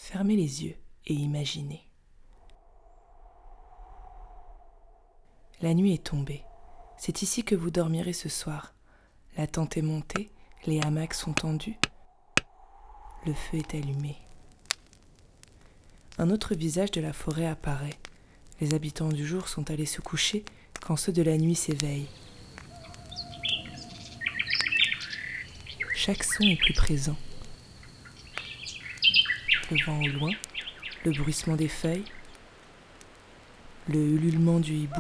Fermez les yeux et imaginez. La nuit est tombée. C'est ici que vous dormirez ce soir. La tente est montée, les hamacs sont tendus. Le feu est allumé. Un autre visage de la forêt apparaît. Les habitants du jour sont allés se coucher quand ceux de la nuit s'éveillent. Chaque son est plus présent. Le vent au loin, le bruissement des feuilles, le ululement du hibou.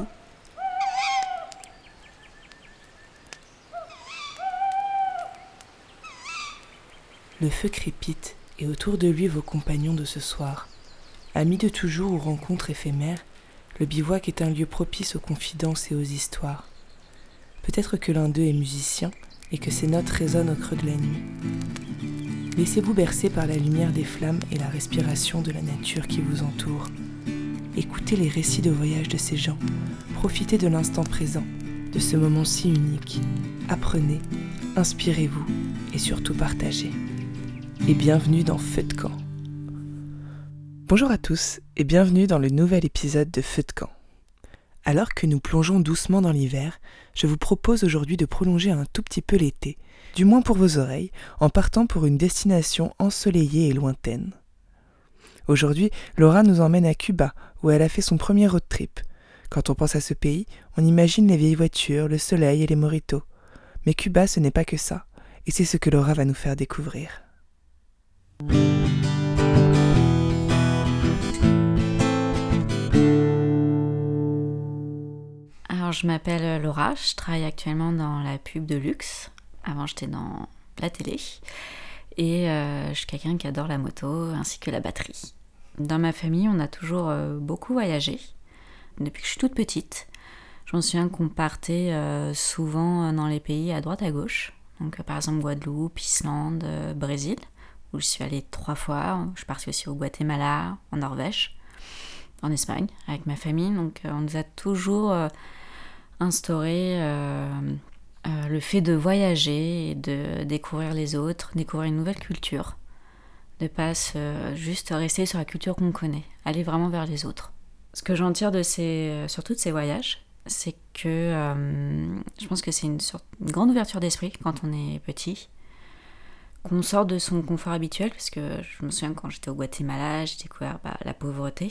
Le feu crépite et autour de lui vos compagnons de ce soir. Amis de toujours ou rencontres éphémères, le bivouac est un lieu propice aux confidences et aux histoires. Peut-être que l'un d'eux est musicien et que ses notes résonnent au creux de la nuit. Laissez-vous bercer par la lumière des flammes et la respiration de la nature qui vous entoure. Écoutez les récits de voyage de ces gens. Profitez de l'instant présent, de ce moment si unique. Apprenez, inspirez-vous et surtout partagez. Et bienvenue dans Feu de camp. Bonjour à tous et bienvenue dans le nouvel épisode de Feu de camp. Alors que nous plongeons doucement dans l'hiver, je vous propose aujourd'hui de prolonger un tout petit peu l'été, du moins pour vos oreilles, en partant pour une destination ensoleillée et lointaine. Aujourd'hui, Laura nous emmène à Cuba, où elle a fait son premier road trip. Quand on pense à ce pays, on imagine les vieilles voitures, le soleil et les mojitos. Mais Cuba, ce n'est pas que ça, et c'est ce que Laura va nous faire découvrir. Alors, je m'appelle Laura, je travaille actuellement dans la pub de luxe. Avant, j'étais dans la télé. Et je suis quelqu'un qui adore la moto ainsi que la batterie. Dans ma famille, on a toujours beaucoup voyagé. Depuis que je suis toute petite, je me souviens qu'on partait souvent dans les pays à droite à gauche. Donc, par exemple, Guadeloupe, Islande, Brésil, où je suis allée 3 fois. Je suis partie aussi au Guatemala, en Norvège, en Espagne, avec ma famille. Donc, on nous a toujours instauré le fait de voyager et de découvrir les autres, découvrir une nouvelle culture, de pas juste rester sur la culture qu'on connaît, aller vraiment vers les autres. Ce que j'en tire surtout de ces voyages, c'est que je pense que c'est une grande ouverture d'esprit quand on est petit, qu'on sort de son confort habituel, parce que je me souviens quand j'étais au Guatemala, j'ai découvert la pauvreté,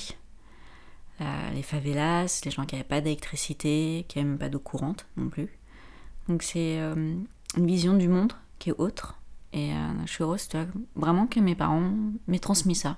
les favelas, les gens qui n'avaient pas d'électricité, qui n'avaient même pas d'eau courante non plus. Donc c'est une vision du monde qui est autre. Et je suis heureuse vraiment que mes parents m'aient transmis ça.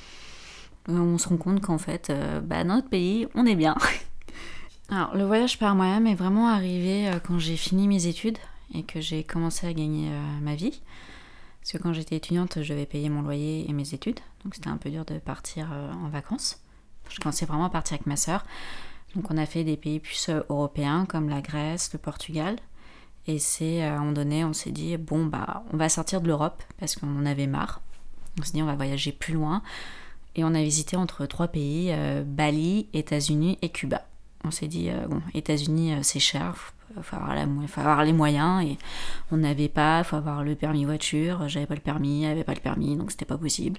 On se rend compte qu'en fait, dans notre pays, on est bien. Alors le voyage par moi-même est vraiment arrivé quand j'ai fini mes études et que j'ai commencé à gagner ma vie. Parce que quand j'étais étudiante, je devais payer mon loyer et mes études. Donc c'était un peu dur de partir en vacances. Je commençais vraiment à partir avec ma sœur. Donc on a fait des pays plus européens comme la Grèce, le Portugal. Et c'est à un moment donné, on s'est dit, on va sortir de l'Europe parce qu'on en avait marre. On s'est dit, on va voyager plus loin. Et on a visité entre 3 pays, Bali, États-Unis et Cuba. On s'est dit, États-Unis, c'est cher, faut avoir les moyens. Et on n'avait pas, il faut avoir le permis voiture. J'avais pas le permis, elle avait pas le permis, donc c'était pas possible.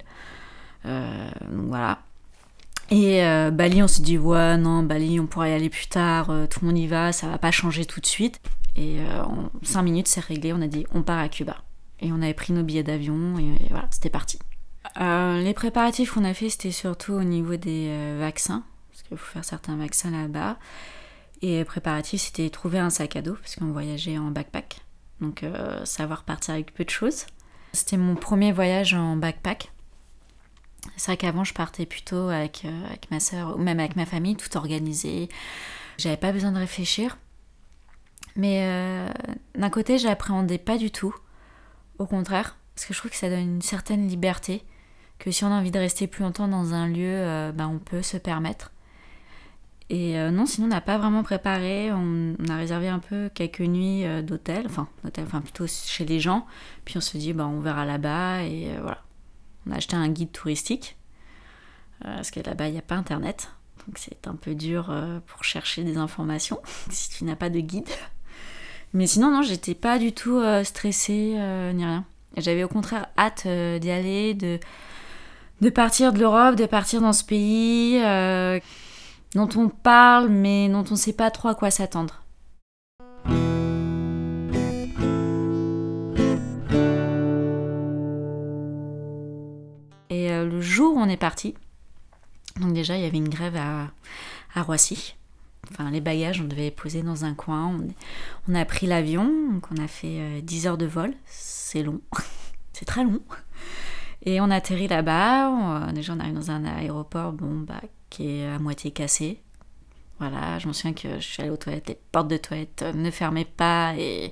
Donc voilà. Et Bali, on s'est dit, Bali, on pourra y aller plus tard, tout le monde y va, ça va pas changer tout de suite. Et en 5 minutes, c'est réglé, on a dit, on part à Cuba. Et on avait pris nos billets d'avion, et voilà, c'était parti. Les préparatifs qu'on a fait, c'était surtout au niveau des vaccins, parce qu'il faut faire certains vaccins là-bas. Et les préparatifs, c'était trouver un sac à dos, parce qu'on voyageait en backpack. Donc, savoir partir avec peu de choses. C'était mon premier voyage en backpack. C'est vrai qu'avant, je partais plutôt avec ma sœur, ou même avec ma famille, tout organisé. J'avais pas besoin de réfléchir. Mais d'un côté, j'appréhendais pas du tout. Au contraire, parce que je trouve que ça donne une certaine liberté. Que si on a envie de rester plus longtemps dans un lieu, on peut se permettre. Et non, sinon, on n'a pas vraiment préparé. On a réservé un peu quelques nuits d'hôtel. Enfin, plutôt chez les gens. Puis on se dit, on verra là-bas. Et voilà. On a acheté un guide touristique, parce que là-bas, il n'y a pas Internet. Donc c'est un peu dur pour chercher des informations, si tu n'as pas de guide. Mais sinon, non, j'étais pas du tout stressée, ni rien. J'avais au contraire hâte d'y aller, de de partir de l'Europe, de partir dans ce pays dont on parle mais dont on ne sait pas trop à quoi s'attendre. Et le jour où on est parti, donc déjà il y avait une grève à Roissy. Enfin, les bagages, on devait les poser dans un coin. On a pris l'avion, donc on a fait 10 heures de vol. C'est long, c'est très long. Et on a atterri là-bas. Déjà, on arrive dans un aéroport qui est à moitié cassé. Voilà, je me souviens que je suis allée aux toilettes. Les portes de toilettes ne fermaient pas. Et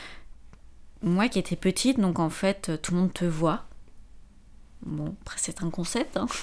moi qui étais petite, donc en fait, tout le monde te voit. Bon, après, c'est un concept, hein.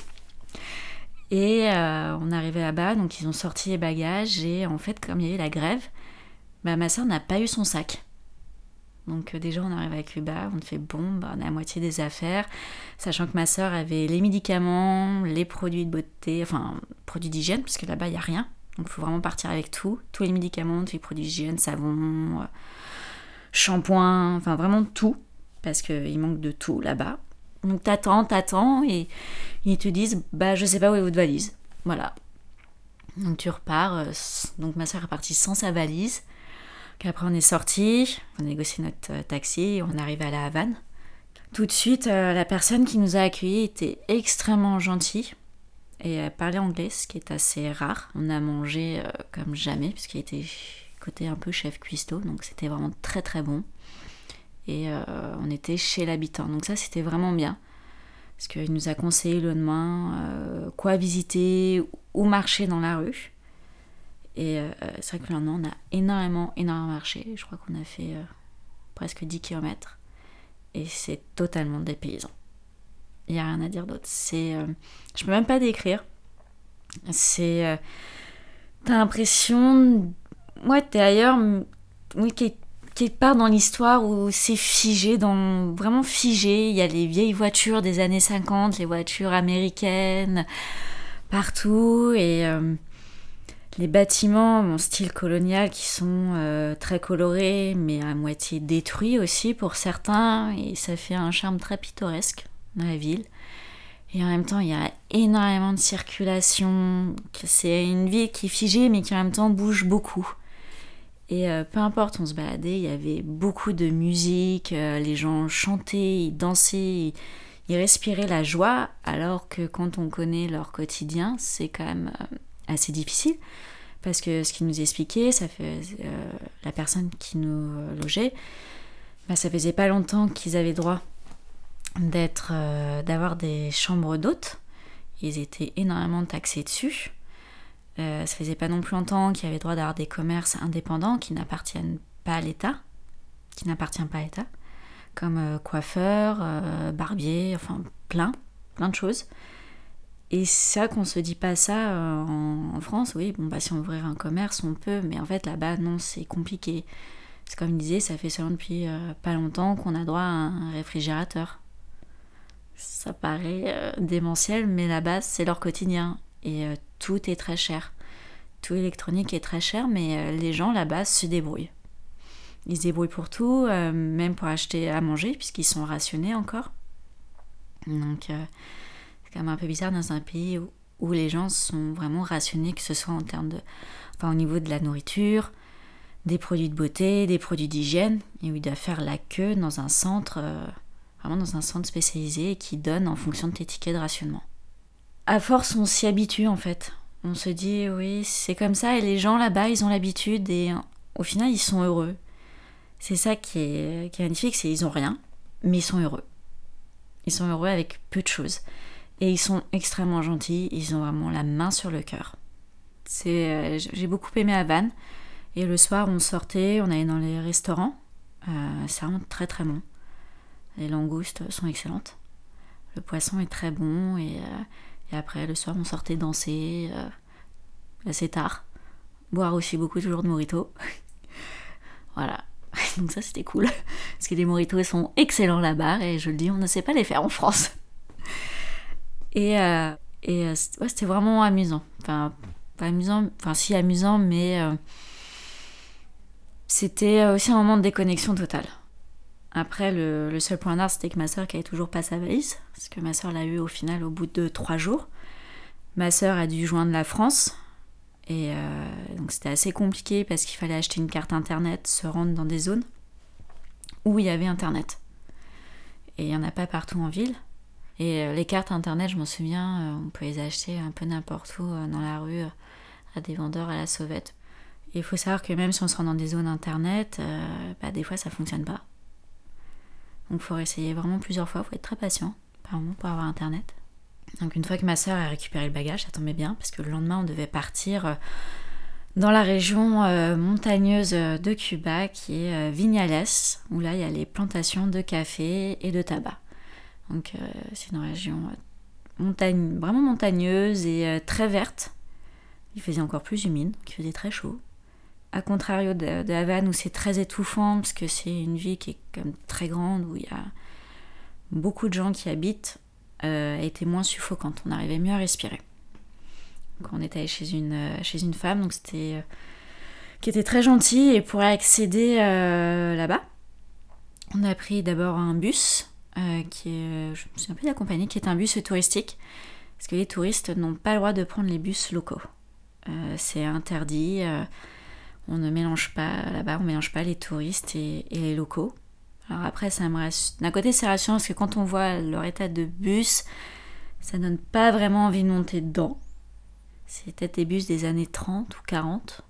Et on est arrivé là-bas, donc ils ont sorti les bagages et en fait, comme il y avait la grève, ma soeur n'a pas eu son sac. Donc déjà, on arrive à Cuba, on fait on est à moitié des affaires, sachant que ma soeur avait les médicaments, les produits de beauté, enfin, produits d'hygiène, parce que là-bas, il n'y a rien. Donc il faut vraiment partir avec tout, tous les médicaments, tous les produits d'hygiène, savon, shampoing, enfin vraiment tout, parce qu'il manque de tout là-bas. Donc t'attends et ils te disent je sais pas où est votre valise. Voilà. Donc tu repars. Donc ma soeur est partie sans sa valise. Après on est sorti, on a négocié notre taxi et on arrive à la Havane. Tout de suite, la personne qui nous a accueillis était extrêmement gentille et elle parlait anglais, ce qui est assez rare. On a mangé comme jamais puisqu'il était côté un peu chef cuistot, donc c'était vraiment très très bon. Et on était chez l'habitant. Donc ça, c'était vraiment bien. Parce qu'il nous a conseillé le lendemain quoi visiter, où marcher dans la rue. Et c'est vrai que le lendemain, on a énormément marché. Je crois qu'on a fait presque 10 km. Et c'est totalement dépaysant. Il n'y a rien à dire d'autre. Je peux même pas décrire. T'as l'impression... Ouais, t'es ailleurs... Oui, quelque part dans l'histoire où c'est vraiment figé. Il y a les vieilles voitures des années 50, les voitures américaines, partout. Et les bâtiments, style colonial, qui sont très colorés, mais à moitié détruits aussi pour certains. Et ça fait un charme très pittoresque dans la ville. Et en même temps, il y a énormément de circulation. C'est une ville qui est figée, mais qui en même temps bouge beaucoup. Et peu importe, on se baladait, il y avait beaucoup de musique, les gens chantaient, ils dansaient, ils respiraient la joie, alors que quand on connaît leur quotidien, c'est quand même assez difficile. Parce que ce qu'ils nous expliquaient, la personne qui nous logeait, ça faisait pas longtemps qu'ils avaient droit d'avoir des chambres d'hôtes. Ils étaient énormément taxés dessus. Ça faisait pas non plus longtemps qu'il y avait droit d'avoir des commerces indépendants qui n'appartiennent pas à l'État, comme coiffeur, barbier, enfin plein de choses. Et c'est vrai qu'on se dit pas ça en France, oui, si on veut ouvrir un commerce, on peut, mais en fait là-bas, non, c'est compliqué. C'est comme il disait, ça fait seulement depuis pas longtemps qu'on a droit à un réfrigérateur. Ça paraît démentiel, mais là-bas, c'est leur quotidien. Et tout est très cher. Tout électronique est très cher, mais les gens là-bas se débrouillent. Ils se débrouillent pour tout, même pour acheter à manger, puisqu'ils sont rationnés encore. Donc c'est quand même un peu bizarre dans un pays où les gens sont vraiment rationnés, que ce soit au niveau de la nourriture, des produits de beauté, des produits d'hygiène, et où ils doivent faire la queue dans un centre, vraiment dans un centre spécialisé qui donne en fonction de tes tickets de rationnement. À force, on s'y habitue en fait. On se dit, oui, c'est comme ça, et les gens là-bas, ils ont l'habitude, et au final, ils sont heureux. C'est ça qui est magnifique, c'est qu'ils ont rien, mais ils sont heureux. Ils sont heureux avec peu de choses. Et ils sont extrêmement gentils, ils ont vraiment la main sur le cœur. J'ai beaucoup aimé Havane, et le soir, on sortait, on allait dans les restaurants. C'est vraiment très très bon. Les langoustes sont excellentes. Le poisson est très bon, et après, le soir, on sortait danser assez tard. Boire aussi beaucoup, toujours de mojito. Voilà. Donc ça, c'était cool. Parce que les mojitos sont excellents là-bas, et je le dis, on ne sait pas les faire en France. Et c'était vraiment amusant. Enfin, pas amusant, si amusant, mais c'était aussi un moment de déconnexion totale. Après, le seul point d'arrêt, c'était que ma sœur qui avait toujours pas sa valise, parce que ma sœur l'a eu au final au bout de 3 jours. Ma sœur a dû joindre la France, et donc c'était assez compliqué parce qu'il fallait acheter une carte internet, se rendre dans des zones où il y avait internet. Et il n'y en a pas partout en ville. Et les cartes internet, je m'en souviens, on peut les acheter un peu n'importe où dans la rue, à des vendeurs à la sauvette. Et il faut savoir que même si on se rend dans des zones internet, des fois ça fonctionne pas. Donc il faut essayer vraiment plusieurs fois, il faut être très patient, apparemment, pour avoir internet. Donc une fois que ma sœur a récupéré le bagage, ça tombait bien, parce que le lendemain on devait partir dans la région montagneuse de Cuba, qui est Vignales, où là il y a les plantations de café et de tabac. Donc c'est une région vraiment montagneuse et très verte. Il faisait encore plus humide, donc il faisait très chaud. A contrario de Havane, où c'est très étouffant, parce que c'est une ville qui est comme très grande, où il y a beaucoup de gens qui habitent, était moins suffocante. On arrivait mieux à respirer. Donc on était allé chez une femme, donc qui était très gentille, et pour accéder là-bas, on a pris d'abord un bus, qui est, je me souviens plus de la compagnie, qui est un bus touristique, parce que les touristes n'ont pas le droit de prendre les bus locaux. C'est interdit. On ne mélange pas, là-bas, on ne mélange pas les touristes et les locaux. Alors après, d'un côté, c'est rassurant parce que quand on voit leur état de bus, ça donne pas vraiment envie de monter dedans. C'est peut-être des bus des années 30 ou 40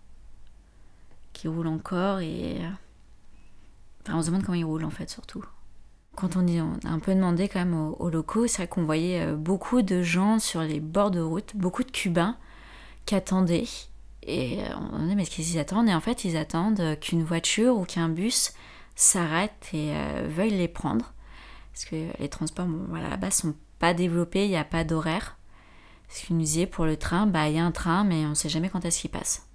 qui roulent encore et... Enfin, on se demande comment ils roulent en fait, surtout. Quand on a un peu demandé quand même aux locaux, c'est vrai qu'on voyait beaucoup de gens sur les bords de route, beaucoup de Cubains qui attendaient. Et on se demandait mais est-ce qu'ils attendent ? Et en fait, ils attendent qu'une voiture ou qu'un bus s'arrête et veuille les prendre. Parce que les transports, là-bas, sont pas développés, il n'y a pas d'horaire. Ce qu'ils nous disaient pour le train, il y a un train, mais on ne sait jamais quand est-ce qu'il passe.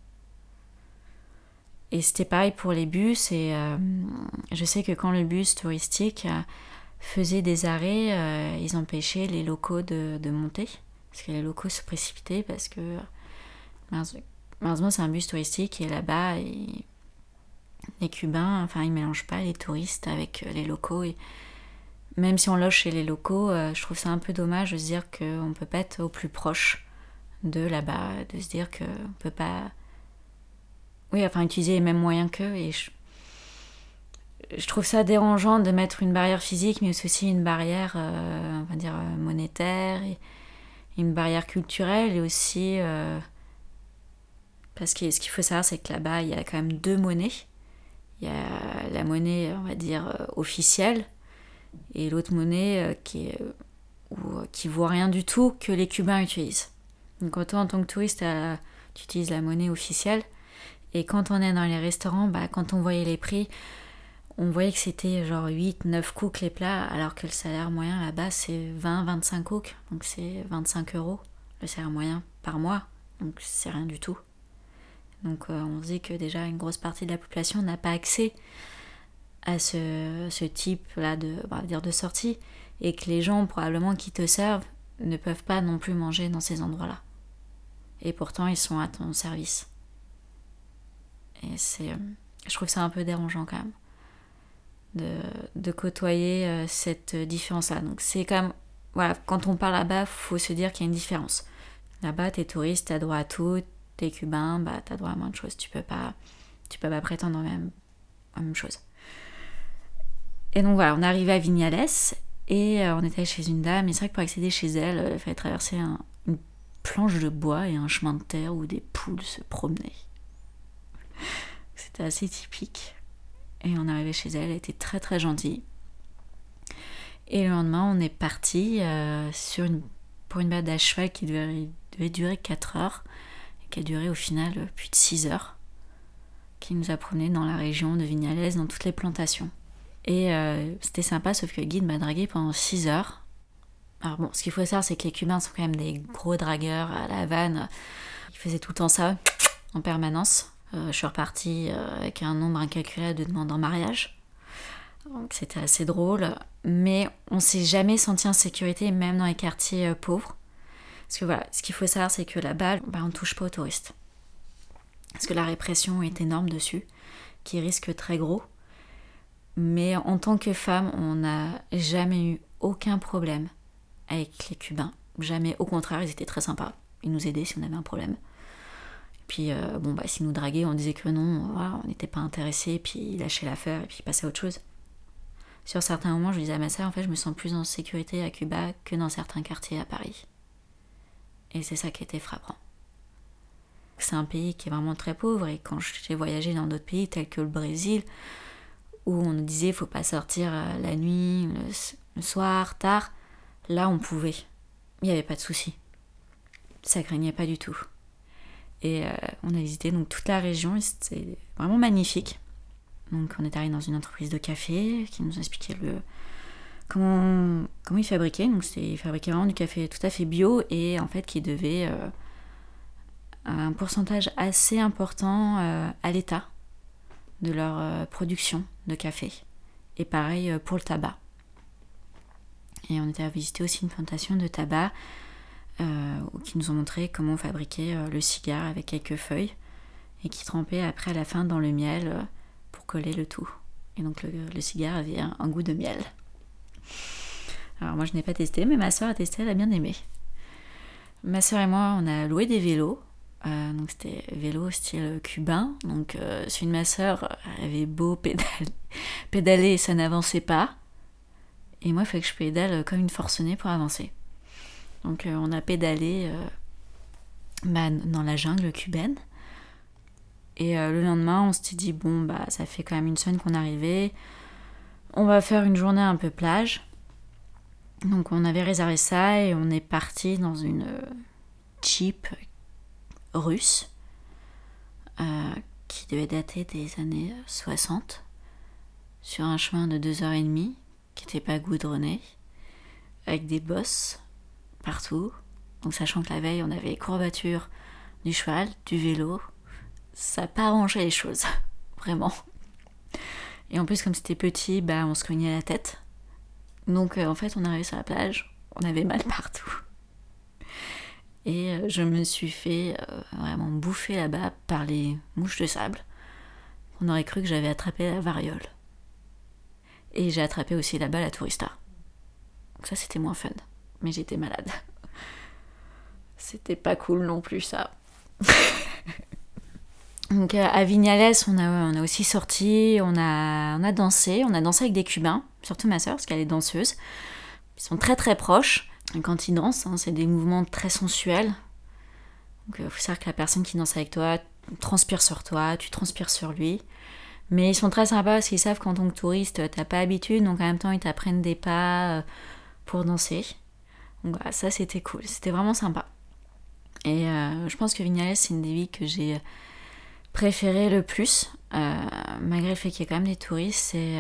Et c'était pareil pour les bus. Et je sais que quand le bus touristique faisait des arrêts, ils empêchaient les locaux de monter. Parce que les locaux se précipitaient parce que... Malheureusement, c'est un bus touristique et là-bas, les Cubains, ils ne mélangent pas les touristes avec les locaux. Et même si on loge chez les locaux, je trouve ça un peu dommage de se dire qu'on ne peut pas être au plus proche de là-bas, de se dire qu'on ne peut pas... utiliser les mêmes moyens qu'eux. Et je trouve ça dérangeant de mettre une barrière physique, mais aussi une barrière, monétaire, et une barrière culturelle, et aussi... Parce que ce qu'il faut savoir, c'est que là-bas, il y a quand même 2 monnaies. Il y a la monnaie, on va dire, officielle, et l'autre monnaie qui vaut rien du tout, que les Cubains utilisent. Donc toi, en tant que touriste, tu utilises la monnaie officielle, et quand on est dans les restaurants, quand on voyait les prix, on voyait que c'était genre 8-9 cooks les plats, alors que le salaire moyen là-bas, c'est 20-25 cooks, donc c'est 25 € le salaire moyen par mois, donc c'est rien du tout. Donc on se dit que déjà une grosse partie de la population n'a pas accès à ce type-là de sortie, et que les gens probablement qui te servent ne peuvent pas non plus manger dans ces endroits-là. Et pourtant ils sont à ton service. Et je trouve ça un peu dérangeant quand même de côtoyer cette différence-là. Donc c'est quand même, quand on parle là-bas, faut se dire qu'il y a une différence. Là-bas, t'es touriste, t'as droit à tout. T'es cubain, t'as droit à moins de choses. Tu peux pas prétendre à la même chose. Et donc voilà, on est arrivé à Vignales et on était chez une dame. Et c'est vrai que pour accéder chez elle, il fallait traverser une planche de bois et un chemin de terre où des poules se promenaient. C'était assez typique. Et on est arrivé chez elle, elle était très très gentille. Et le lendemain, on est parti pour une balade à cheval qui devait durer 4 heures. Qui a duré au final plus de 6 heures, qui nous a promenés dans la région de Vignales, dans toutes les plantations. Et c'était sympa, sauf que le guide m'a dragué pendant 6 heures. Alors bon, ce qu'il faut savoir, c'est que les Cubains sont quand même des gros dragueurs à la Havane. Ils faisaient tout le temps ça, en permanence. Je suis repartie avec un nombre incalculable de demandes en mariage. Donc c'était assez drôle. Mais on s'est jamais senti en sécurité, même dans les quartiers pauvres. Parce que voilà, ce qu'il faut savoir, c'est que là-bas, on ne touche pas aux touristes. Parce que la répression est énorme dessus, qui risque très gros. Mais en tant que femme, on n'a jamais eu aucun problème avec les Cubains. Jamais, au contraire, ils étaient très sympas. Ils nous aidaient si on avait un problème. Et puis, s'ils nous draguaient, on disait que non, voilà, on n'était pas intéressés, puis ils lâchaient l'affaire, et puis ils passaient à autre chose. Sur certains moments, je disais à ma sœur, en fait, je me sens plus en sécurité à Cuba que dans certains quartiers à Paris. Et c'est ça qui était frappant. C'est un pays qui est vraiment très pauvre, et quand j'ai voyagé dans d'autres pays tels que le Brésil, où on nous disait faut pas sortir la nuit, le soir, tard, là on pouvait. Il n'y avait pas de souci. Ça craignait pas du tout. Et on a visité donc toute la région et c'était vraiment magnifique. Donc on est allé dans une entreprise de café qui nous expliquait comment ils fabriquaient. Donc ils fabriquaient vraiment du café tout à fait bio et en fait qui devait un pourcentage assez important à l'État de leur production de café. Et pareil pour le tabac. Et on était à visiter aussi une plantation de tabac qui nous ont montré comment on fabriquait le cigare avec quelques feuilles et qui trempait après à la fin dans le miel pour coller le tout. Et donc le cigare avait un goût de miel. Alors moi je n'ai pas testé, mais ma soeur a testé, elle a bien aimé. Ma soeur et moi on a loué des vélos. Donc c'était vélo style cubain. Donc celui de ma soeur avait beau pédaler et ça n'avançait pas. Et moi il fallait que je pédale comme une forcenée pour avancer. Donc on a pédalé dans la jungle cubaine. Et le lendemain on s'était dit ça fait quand même une semaine qu'on est arrivé. On va faire une journée un peu plage. Donc on avait réservé ça et on est parti dans une Jeep russe qui devait dater des années 60 sur un chemin de 2h30 qui n'était pas goudronné avec des bosses partout. Donc sachant que la veille on avait les courbatures du cheval, du vélo, ça n'a pas arrangé les choses vraiment. Et en plus comme c'était petit, on se cognait la tête. Donc en fait on arrivait sur la plage, on avait mal partout. Et je me suis fait vraiment bouffer là-bas par les mouches de sable. On aurait cru que j'avais attrapé la variole. Et j'ai attrapé aussi là-bas la tourista. Donc ça c'était moins fun, mais j'étais malade. C'était pas cool non plus ça. Donc à Vignales on a aussi sorti, on a dansé avec des Cubains, surtout ma sœur parce qu'elle est danseuse. Ils sont très très proches. Et quand ils dansent, c'est des mouvements très sensuels. Donc il faut savoir que la personne qui danse avec toi transpire sur toi, tu transpires sur lui. Mais ils sont très sympas parce qu'ils savent qu'en tant que touriste, t'as pas l'habitude, donc en même temps ils t'apprennent des pas pour danser. Donc voilà, ça c'était cool, c'était vraiment sympa. Et je pense que Vignales c'est une des villes que j'ai préférées le plus, malgré le fait qu'il y ait quand même des touristes. C'est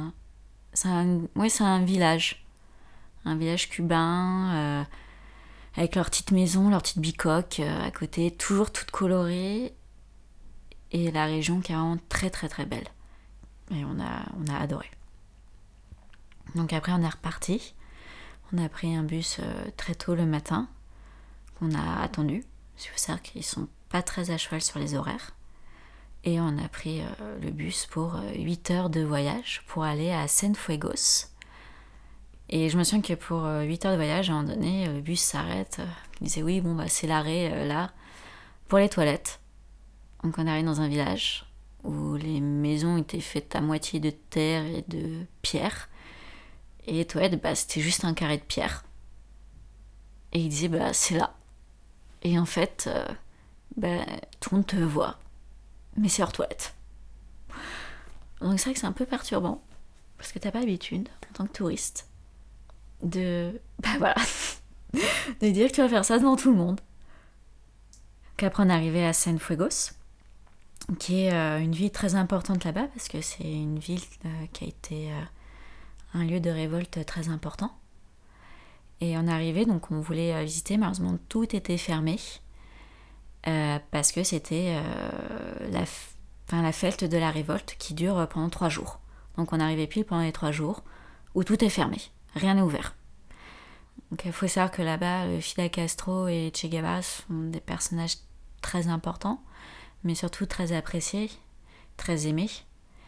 un village. Un village cubain, avec leur petite maison, leur petite bicoque à côté, toujours toute colorée. Et la région qui est vraiment très très très belle. Et on a adoré. Donc après on est reparti. On a pris un bus très tôt le matin. On a attendu. Il faut savoir qu'ils sont pas très à cheval sur les horaires. Et on a pris le bus pour 8 heures de voyage pour aller à Cienfuegos. Et je me souviens que pour 8 heures de voyage, à un moment donné, le bus s'arrête. Il disait oui, c'est l'arrêt là, pour les toilettes. Donc on arrive dans un village où les maisons étaient faites à moitié de terre et de pierre. Et les toilettes, c'était juste un carré de pierre. Et il disait c'est là. Et en fait, tout le monde te voit. Mais c'est hors toilette. Donc c'est vrai que c'est un peu perturbant. Parce que t'as pas l'habitude, en tant que touriste, de dire que tu vas faire ça devant tout le monde. Donc après on est arrivé à Cienfuegos, qui est une ville très importante là-bas parce que c'est une ville qui a été un lieu de révolte très important. Et on est arrivé, donc on voulait visiter, malheureusement tout était fermé parce que c'était la fête de la révolte qui dure pendant 3 jours. Donc on est arrivé pile pendant les 3 jours où tout est fermé. Rien n'est ouvert. Donc il faut savoir que là-bas, Fidel Castro et Che Guevara sont des personnages très importants, mais surtout très appréciés, très aimés.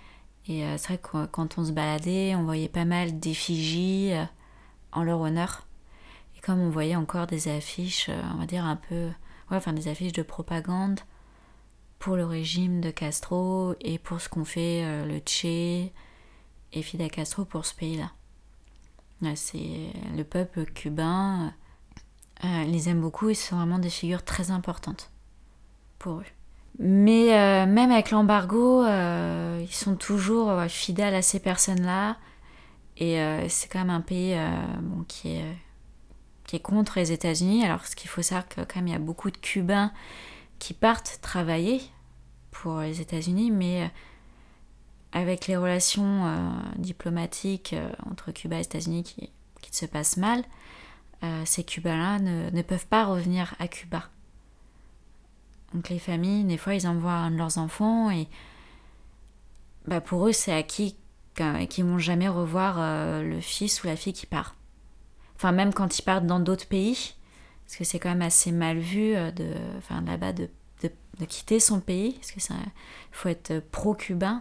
Et c'est vrai que quand on se baladait, on voyait pas mal d'effigies en leur honneur. Et comme on voyait encore des affiches, on va dire un peu... des affiches de propagande pour le régime de Castro et pour ce qu'ont fait le Che et Fidel Castro pour ce pays-là. C'est le peuple cubain, les aime beaucoup et ce sont vraiment des figures très importantes pour eux. Mais même avec l'embargo, ils sont toujours fidèles à ces personnes-là. Et c'est quand même un pays qui est contre les États-Unis. Alors ce qu'il faut savoir que quand même il y a beaucoup de Cubains qui partent travailler pour les États-Unis, mais avec les relations diplomatiques entre Cuba et les États-Unis qui se passent mal, ces Cubains-là ne peuvent pas revenir à Cuba. Donc les familles, des fois, ils envoient un de leurs enfants et pour eux, c'est acquis qu'ils ne vont jamais revoir le fils ou la fille qui part. Enfin, même quand ils partent dans d'autres pays, parce que c'est quand même assez mal vu là-bas de quitter son pays, parce que il faut être pro-cubain.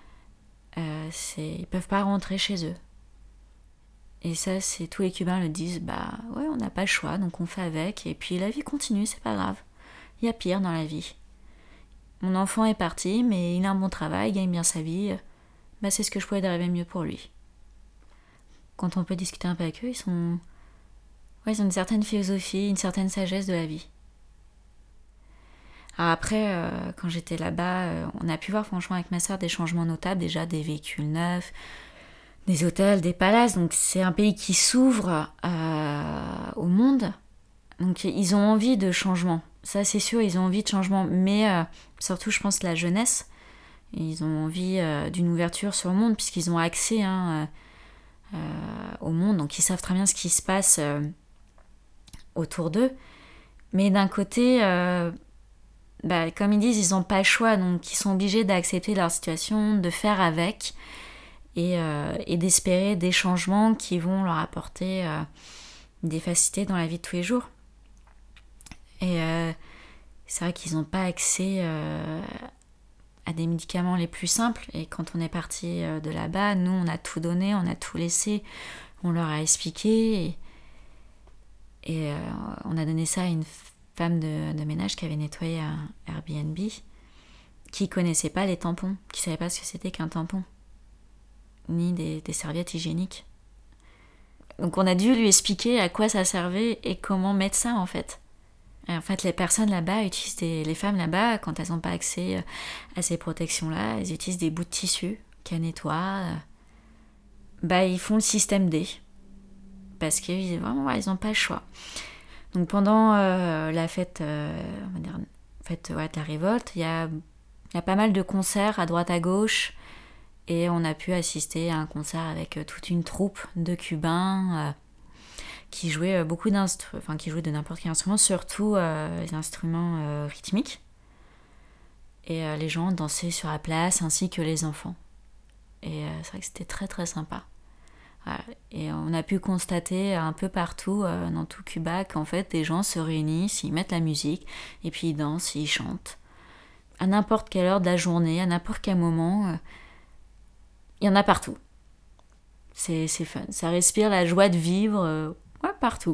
Ils peuvent pas rentrer chez eux. Et ça, c'est tous les Cubains le disent, on n'a pas le choix, donc on fait avec, et puis la vie continue, c'est pas grave. Il y a pire dans la vie. Mon enfant est parti, mais il a un bon travail, il gagne bien sa vie. C'est ce que je pouvais d'arriver mieux pour lui. Quand on peut discuter un peu avec eux, ils ont une certaine philosophie, une certaine sagesse de la vie. Alors après, quand j'étais là-bas, on a pu voir franchement avec ma sœur des changements notables, déjà des véhicules neufs, des hôtels, des palaces. Donc c'est un pays qui s'ouvre au monde. Donc ils ont envie de changement. Ça c'est sûr, ils ont envie de changement. Mais surtout, je pense, la jeunesse. Ils ont envie d'une ouverture sur le monde puisqu'ils ont accès au monde. Donc ils savent très bien ce qui se passe autour d'eux. Mais d'un côté, comme ils disent, ils n'ont pas le choix. Donc ils sont obligés d'accepter leur situation, de faire avec et d'espérer des changements qui vont leur apporter des facilités dans la vie de tous les jours. Et c'est vrai qu'ils n'ont pas accès à des médicaments les plus simples. Et quand on est parti de là-bas, nous, on a tout donné, on a tout laissé. On leur a expliqué. Et on a donné ça à une femme de ménage qui avait nettoyé un Airbnb, qui connaissait pas les tampons, qui savait pas ce que c'était qu'un tampon, ni des serviettes hygiéniques. Donc on a dû lui expliquer à quoi ça servait et comment mettre ça en fait. Et en fait, les personnes là-bas les femmes là-bas, quand elles n'ont pas accès à ces protections-là, elles utilisent des bouts de tissu qu'elles nettoient. Ils font le système D. Parce qu'ils n'ont pas le choix. Donc pendant la fête, fête de la révolte, il y a pas mal de concerts à droite à gauche. Et on a pu assister à un concert avec toute une troupe de Cubains qui jouaient qui jouaient de n'importe quel instrument, surtout les instruments rythmiques. Et les gens dansaient sur la place, ainsi que les enfants. Et c'est vrai que c'était très très sympa. Voilà. Et on a pu constater un peu partout, dans tout Cuba, qu'en fait, des gens se réunissent, ils mettent la musique, et puis ils dansent, ils chantent. À n'importe quelle heure de la journée, à n'importe quel moment, il y en a partout. C'est fun. Ça respire la joie de vivre, partout.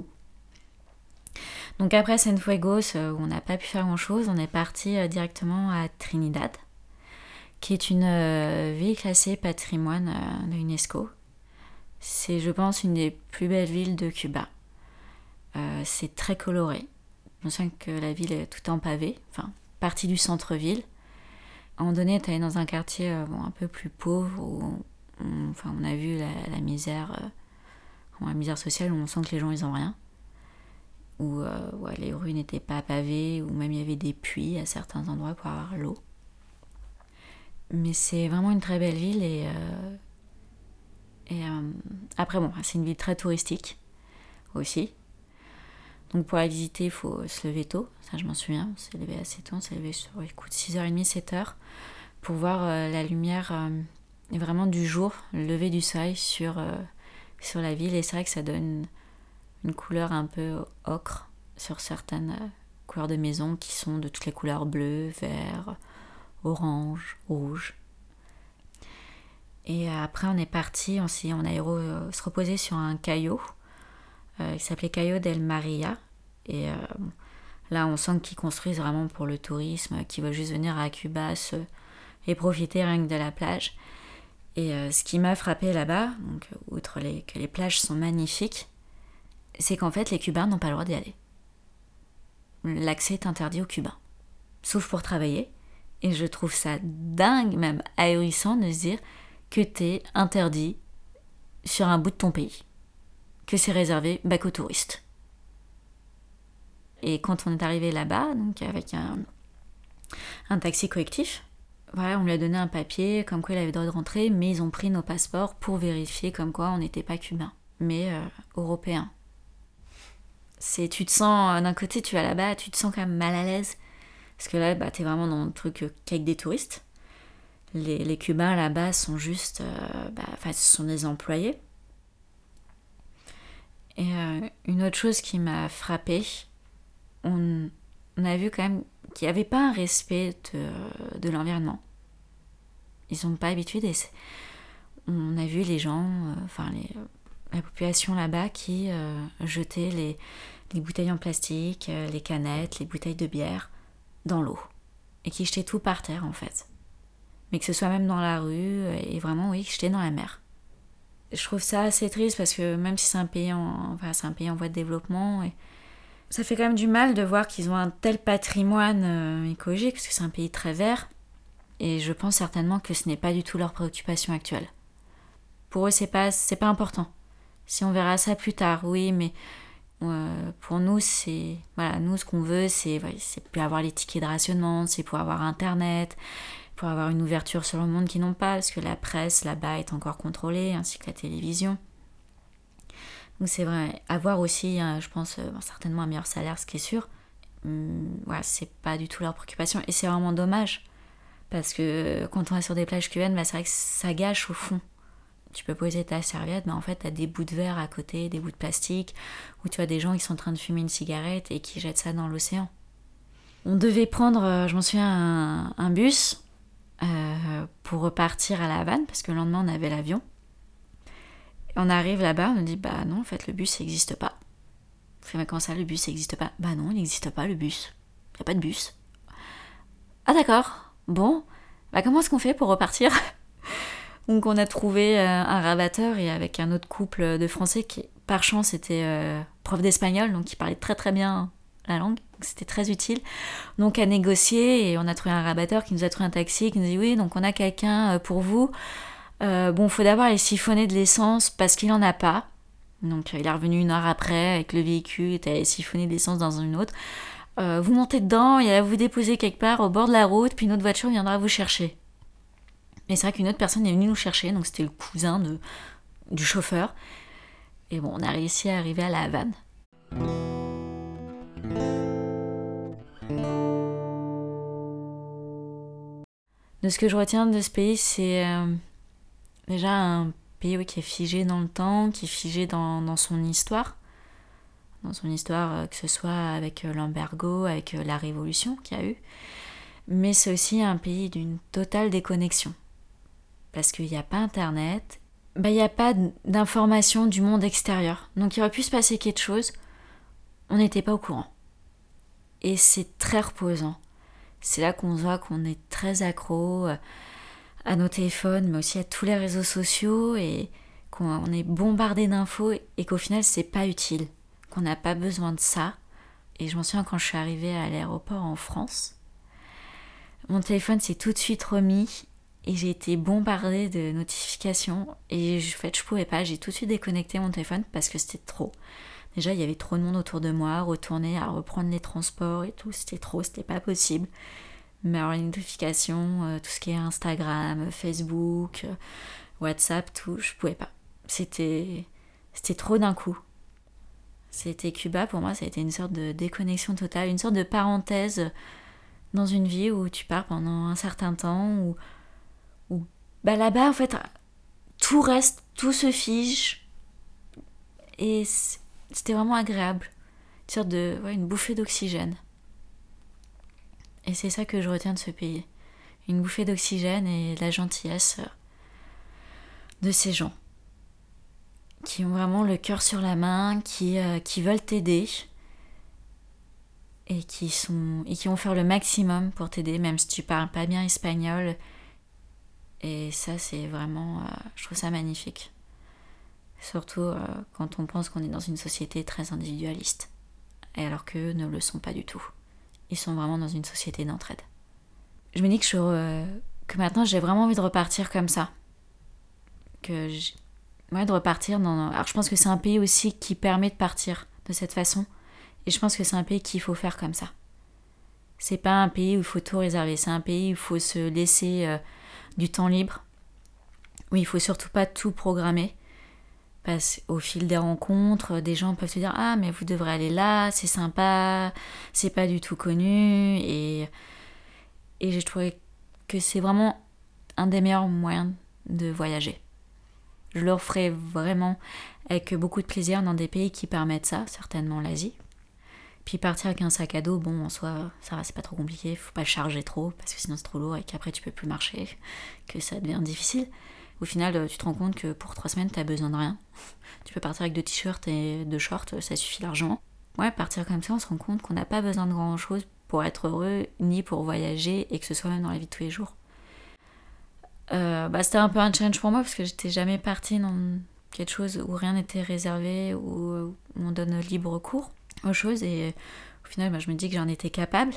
Donc après Cienfuegos, où on n'a pas pu faire grand-chose, on est parti directement à Trinidad, qui est une ville classée patrimoine de l'UNESCO. C'est, je pense, une des plus belles villes de Cuba. C'est très coloré. Je me souviens que la ville est tout en pavé, partie du centre-ville. À un moment donné, tu allais dans un quartier un peu plus pauvre, où on a vu la misère, la misère sociale, où on sent que les gens, ils n'ont rien. Où les rues n'étaient pas pavées, où même il y avait des puits à certains endroits pour avoir l'eau. Mais c'est vraiment une très belle ville et après, c'est une ville très touristique aussi. Donc pour la visiter, il faut se lever tôt. Ça, je m'en souviens. On s'est levé assez tôt. On s'est levé sur 6h30, 7h pour voir la lumière vraiment du jour, le lever du soleil sur la ville. Et c'est vrai que ça donne une couleur un peu ocre sur certaines couleurs de maisons qui sont de toutes les couleurs bleues, vert, orange, rouge. Et après, on est parti, on a se reposer sur un caillot qui s'appelait Cayo del Maria. Et là, on sent qu'ils construisent vraiment pour le tourisme, qui veulent juste venir à Cuba et profiter rien que de la plage. Et ce qui m'a frappé là-bas, donc, outre que les plages sont magnifiques, c'est qu'en fait, les Cubains n'ont pas le droit d'y aller. L'accès est interdit aux Cubains, sauf pour travailler. Et je trouve ça dingue, même ahurissant, de se dire que t'es interdit sur un bout de ton pays, que c'est réservé qu'aux touristes. Et quand on est arrivé là-bas, donc avec un taxi collectif, voilà, on lui a donné un papier comme quoi il avait le droit de rentrer, mais ils ont pris nos passeports pour vérifier comme quoi on n'était pas cubains, mais européens. Tu te sens, d'un côté tu vas là-bas, tu te sens quand même mal à l'aise, parce que là t'es vraiment dans le truc qu'avec des touristes. Les Cubains là-bas sont juste, ce sont des employés. Et une autre chose qui m'a frappée, on a vu quand même qu'il n'y avait pas un respect de l'environnement. Ils n'ont pas l'habitude. On a vu les gens, la population là-bas qui jetait les bouteilles en plastique, les canettes, les bouteilles de bière dans l'eau. Et qui jetaient tout par terre en fait. Mais que ce soit même dans la rue, et vraiment oui, jetaient dans la mer. Je trouve ça assez triste parce que même si c'est un pays en voie de développement, et ça fait quand même du mal de voir qu'ils ont un tel patrimoine écologique, parce que c'est un pays très vert, et je pense certainement que ce n'est pas du tout leur préoccupation actuelle. Pour eux, c'est pas important. Si on verra ça plus tard, oui, mais pour nous, nous, ce qu'on veut, c'est plus avoir les tickets de rationnement, c'est pour avoir Internet, pour avoir une ouverture sur le monde qu'ils n'ont pas, parce que la presse là-bas est encore contrôlée, ainsi que la télévision. Donc c'est vrai, avoir aussi, je pense, certainement un meilleur salaire, ce qui est sûr, c'est pas du tout leur préoccupation, et c'est vraiment dommage, parce que quand on est sur des plages cubaines, c'est vrai que ça gâche au fond. Tu peux poser ta serviette, mais en fait t'as des bouts de verre à côté, des bouts de plastique, ou tu as des gens qui sont en train de fumer une cigarette et qui jettent ça dans l'océan. On devait prendre, je m'en souviens, un bus pour repartir à La Havane, parce que le lendemain on avait l'avion. Et on arrive là-bas, on nous dit non, en fait le bus n'existe pas. On fait comment ça, le bus n'existe pas? Non, il n'existe pas le bus. Il n'y a pas de bus. Ah d'accord, bon, comment est-ce qu'on fait pour repartir? Donc on a trouvé un rabatteur, et avec un autre couple de Français qui, par chance, était prof d'espagnol, donc il parlait très très bien la langue, donc c'était très utile. Donc à négocier, et on a trouvé un rabatteur qui nous a trouvé un taxi, qui nous dit oui, donc on a quelqu'un pour vous. Faut d'abord aller siphonner de l'essence parce qu'il en a pas. Donc il est revenu 1 heure après avec le véhicule, il était allé siphonner de l'essence dans une autre. Vous montez dedans, et vous déposez quelque part au bord de la route, puis une autre voiture viendra vous chercher. Et c'est vrai qu'une autre personne est venue nous chercher, donc c'était le cousin du chauffeur. Et bon, on a réussi à arriver à La Havane. De ce que je retiens de ce pays, c'est déjà un pays qui est figé dans le temps, qui est figé dans son histoire. Dans son histoire, que ce soit avec l'embargo, avec la révolution qu'il y a eu. Mais c'est aussi un pays d'une totale déconnexion. Parce qu'il n'y a pas Internet, il n'y a pas d'information du monde extérieur. Donc il aurait pu se passer quelque chose, on n'était pas au courant. Et c'est très reposant. C'est là qu'on voit qu'on est très accro à nos téléphones, mais aussi à tous les réseaux sociaux, et qu'on est bombardé d'infos, et qu'au final c'est pas utile, qu'on n'a pas besoin de ça. Et je m'en souviens quand je suis arrivée à l'aéroport en France, mon téléphone s'est tout de suite remis, et j'ai été bombardée de notifications, et je pouvais pas, j'ai tout de suite déconnecté mon téléphone parce que c'était trop. Déjà, il y avait trop de monde autour de moi, retourner à reprendre les transports et tout, c'était pas possible. Mais alors les notifications, tout ce qui est Instagram, Facebook, WhatsApp, tout, je pouvais pas. C'était trop d'un coup. C'était Cuba, pour moi, ça a été une sorte de déconnexion totale, une sorte de parenthèse dans une vie où tu pars pendant un certain temps, où là-bas, en fait, tout reste, tout se fige, et c'était vraiment agréable. Une sorte une bouffée d'oxygène. Et c'est ça que je retiens de ce pays. Une bouffée d'oxygène et de la gentillesse. de ces gens qui ont vraiment le cœur sur la main, qui veulent t'aider et qui vont faire le maximum pour t'aider, même si tu parles pas bien espagnol. Et ça, c'est vraiment... je trouve ça magnifique. Surtout quand on pense qu'on est dans une société très individualiste. Et alors qu'eux ne le sont pas du tout. Ils sont vraiment dans une société d'entraide. Je me dis que maintenant, j'ai vraiment envie de repartir comme ça. De repartir dans... Alors, je pense que c'est un pays aussi qui permet de partir de cette façon. Et je pense que c'est un pays qu'il faut faire comme ça. C'est pas un pays où il faut tout réserver. C'est un pays où il faut se laisser du temps libre. Où il faut surtout pas tout programmer. Parce qu'au fil des rencontres, des gens peuvent te dire « Ah, mais vous devrez aller là, c'est sympa, c'est pas du tout connu. » Et j'ai trouvé que c'est vraiment un des meilleurs moyens de voyager. Je le referai vraiment avec beaucoup de plaisir dans des pays qui permettent ça, certainement l'Asie. Puis partir avec un sac à dos, bon, en soi, ça va, c'est pas trop compliqué, faut pas charger trop, parce que sinon c'est trop lourd et qu'après tu peux plus marcher, que ça devient difficile. Au final, tu te rends compte que pour 3 semaines, t'as besoin de rien. Tu peux partir avec 2 t-shirts et 2 shorts, ça suffit largement. Ouais, partir comme ça, on se rend compte qu'on n'a pas besoin de grand-chose pour être heureux, ni pour voyager, et que ce soit même dans la vie de tous les jours. C'était un peu un challenge pour moi, parce que j'étais jamais partie dans quelque chose où rien n'était réservé, où on donne libre cours aux choses, et au final, je me dis que j'en étais capable.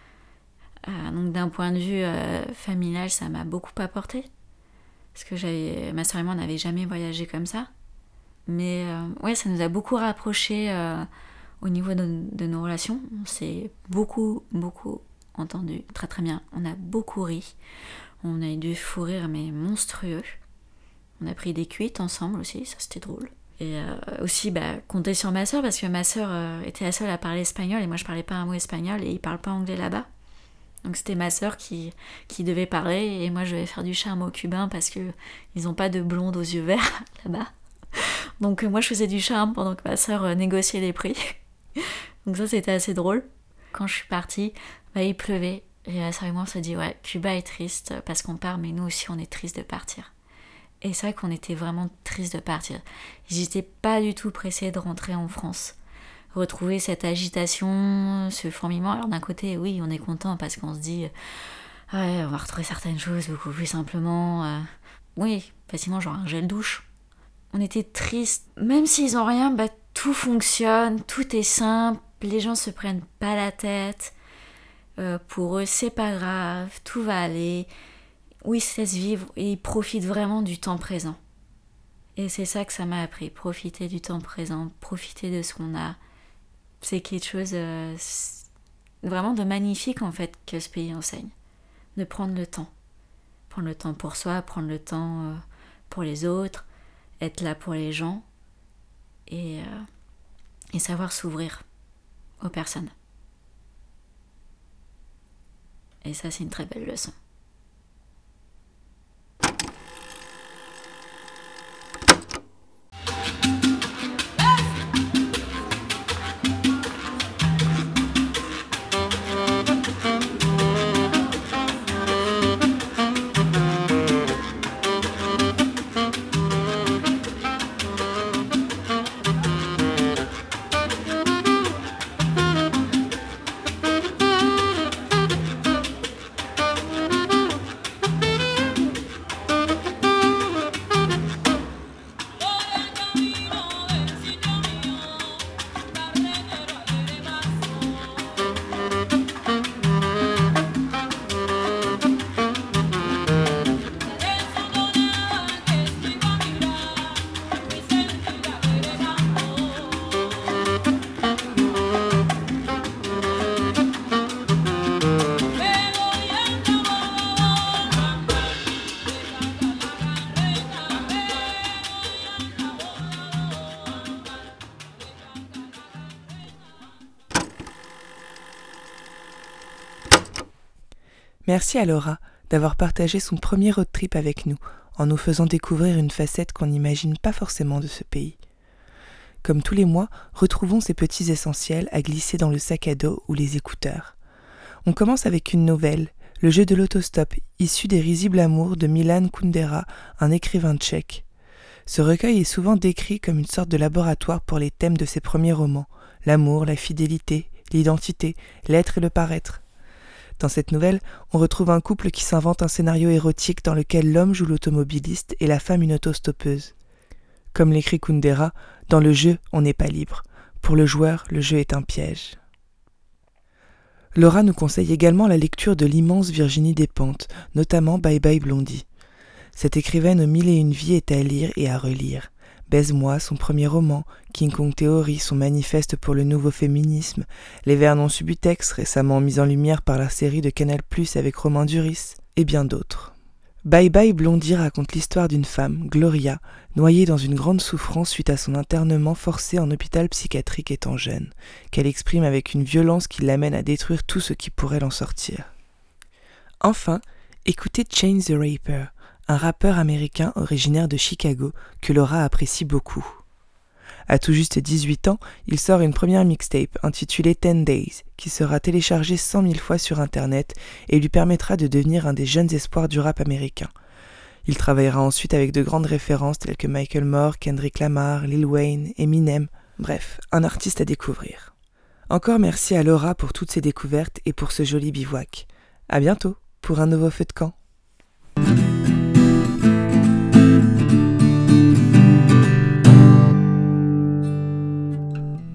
Donc d'un point de vue familial, ça m'a beaucoup apporté. Parce que ma sœur et moi, on n'avait jamais voyagé comme ça. Mais ça nous a beaucoup rapprochés au niveau de nos relations. On s'est beaucoup, beaucoup entendu très très bien. On a beaucoup ri. On a eu du fou rire, mais monstrueux. On a pris des cuites ensemble aussi, ça c'était drôle. Et aussi, compter sur ma sœur, parce que ma sœur était la seule à parler espagnol, et moi je parlais pas un mot espagnol, et ils parlent pas anglais là-bas. Donc c'était ma sœur qui devait parler, et moi je devais faire du charme aux Cubains parce que ils ont pas de blonde aux yeux verts là-bas. Donc moi je faisais du charme pendant que ma sœur négociait les prix. Donc ça c'était assez drôle. Quand je suis partie, il pleuvait, et ma sœur et moi on se dit ouais, Cuba est triste parce qu'on part, mais nous aussi on est triste de partir. Et c'est vrai qu'on était vraiment triste de partir. J'étais pas du tout pressée de rentrer en France. Retrouver cette agitation, ce fourmillement. Alors d'un côté, oui, on est content parce qu'on se dit on va retrouver certaines choses beaucoup plus simplement. Oui, facilement, genre un gel douche. On était tristes. Même s'ils ont rien, tout fonctionne, tout est simple, les gens se prennent pas la tête. Pour eux, c'est pas grave, tout va aller. Oui, ils se laissent vivre et ils profitent vraiment du temps présent. Et c'est ça que ça m'a appris, profiter du temps présent, profiter de ce qu'on a. C'est quelque chose vraiment de magnifique en fait que ce pays enseigne. De prendre le temps. Prendre le temps pour soi, prendre le temps pour les autres, être là pour les gens et savoir s'ouvrir aux personnes. Et ça, c'est une très belle leçon. Merci à Laura d'avoir partagé son premier road trip avec nous, en nous faisant découvrir une facette qu'on n'imagine pas forcément de ce pays. Comme tous les mois, retrouvons ces petits essentiels à glisser dans le sac à dos ou les écouteurs. On commence avec une nouvelle, Le jeu de l'autostop, issu des risibles amours de Milan Kundera, un écrivain tchèque. Ce recueil est souvent décrit comme une sorte de laboratoire pour les thèmes de ses premiers romans, l'amour, la fidélité, l'identité, l'être et le paraître. Dans cette nouvelle, on retrouve un couple qui s'invente un scénario érotique dans lequel l'homme joue l'automobiliste et la femme une autostoppeuse. Comme l'écrit Kundera, dans le jeu, on n'est pas libre. Pour le joueur, le jeu est un piège. Laura nous conseille également la lecture de l'immense Virginie Despentes, notamment Bye Bye Blondie. Cette écrivaine aux 1001 vies est à lire et à relire. Baise-moi, son premier roman, King Kong Theory, son manifeste pour le nouveau féminisme, Les Vernon Subutex, récemment mis en lumière par la série de Canal+ avec Romain Duris, et bien d'autres. Bye Bye Blondie raconte l'histoire d'une femme, Gloria, noyée dans une grande souffrance suite à son internement forcé en hôpital psychiatrique étant jeune, qu'elle exprime avec une violence qui l'amène à détruire tout ce qui pourrait l'en sortir. Enfin, écoutez Chance the Rapper, un rappeur américain originaire de Chicago que Laura apprécie beaucoup. À tout juste 18 ans, il sort une première mixtape intitulée 10 Days, qui sera téléchargée 100 000 fois sur Internet et lui permettra de devenir un des jeunes espoirs du rap américain. Il travaillera ensuite avec de grandes références telles que Michael Moore, Kendrick Lamar, Lil Wayne, Eminem, bref, un artiste à découvrir. Encore merci à Laura pour toutes ses découvertes et pour ce joli bivouac. À bientôt pour un nouveau feu de camp.